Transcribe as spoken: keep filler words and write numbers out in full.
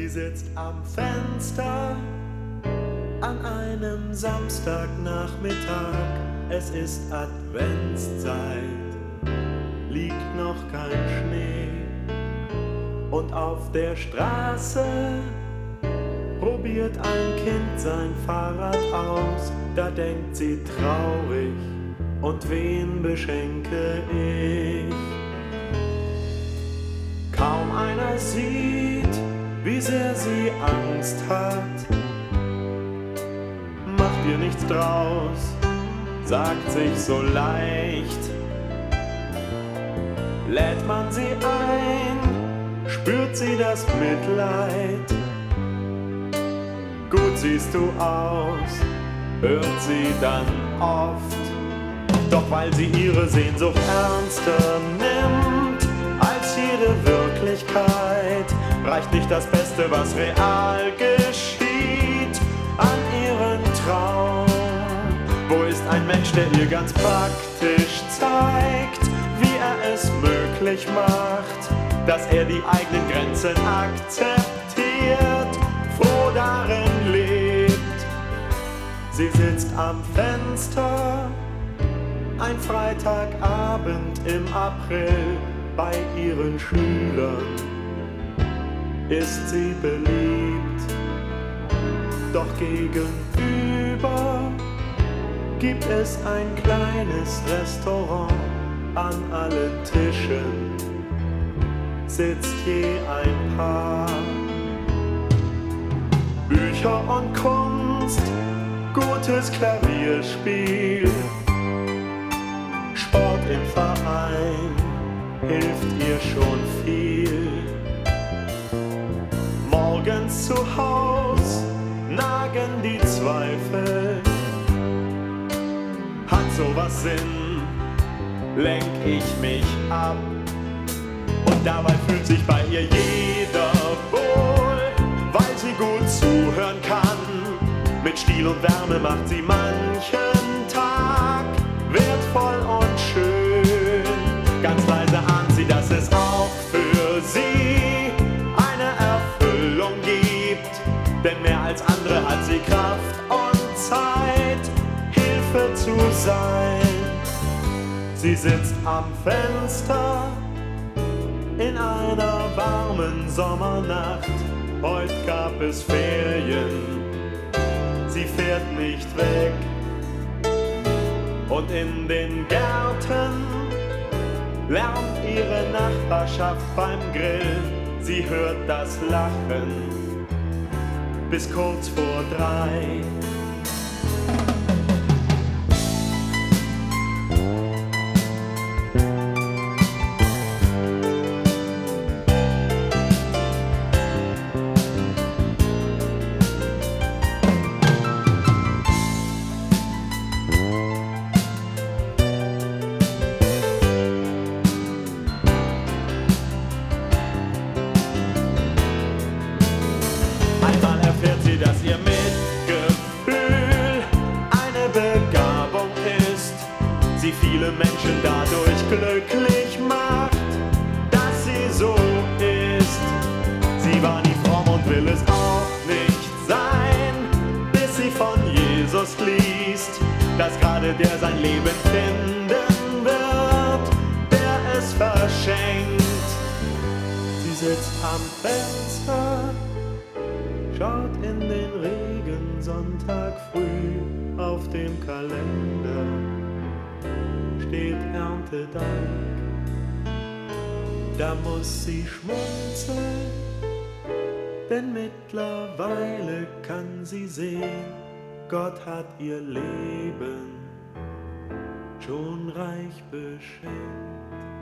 Sie sitzt am Fenster an einem Samstagnachmittag. Es ist Adventszeit, liegt noch kein Schnee. Und auf der Straße probiert ein Kind sein Fahrrad aus. Da denkt sie traurig, und wen beschenke ich? Kaum einer sieht, wie sehr sie Angst hat. Macht ihr nichts draus, sagt sich so leicht. Lädt man sie ein, spürt sie das Mitleid. Gut siehst du aus, hört sie dann oft. Doch weil sie ihre Sehnsucht ernster nimmt als jede Wirklichkeit, reicht nicht das Beste, was real geschieht, an ihren Traum. Wo ist ein Mensch, der ihr ganz praktisch zeigt, wie er es möglich macht, dass er die eigenen Grenzen akzeptiert, froh darin lebt? Sie sitzt am Fenster, ein Freitagabend im April, bei ihren Schülern ist sie beliebt. Doch gegenüber gibt es ein kleines Restaurant. An allen Tischen sitzt je ein Paar. Bücher und Kunst, gutes Klavierspiel, Sport im Verein hilft ihr schon viel. Morgens zu Haus nagen die Zweifel. Hat sowas Sinn, lenk ich mich ab. Und dabei fühlt sich bei ihr jeder wohl, weil sie gut zuhören kann. Mit Stil und Wärme macht sie manchen Tag wertvoll und schön. Ganz leise ahnt sie, dass es auch für sie eine Erfüllung gibt. Denn mehr als andere hat sie Kraft und Zeit, Hilfe zu sein. Sie sitzt am Fenster in einer warmen Sommernacht. Heut gab es Ferien, sie fährt nicht weg. Und in den Gärten lärmt ihre Nachbarschaft beim Grillen. Sie hört das Lachen bis kurz vor drei. Dass ihr Mitgefühl eine Begabung ist, sie viele Menschen dadurch glücklich macht, dass sie so ist. Sie war nie fromm und will es auch nicht sein, bis sie von Jesus liest, dass gerade der sein Leben finden wird, der es verschenkt. Sie sitzt am Fenster, schaut in den Regen Sonntag früh. Auf dem Kalender steht Erntedank. Da muss sie schmunzeln, denn mittlerweile kann sie sehen, Gott hat ihr Leben schon reich beschenkt.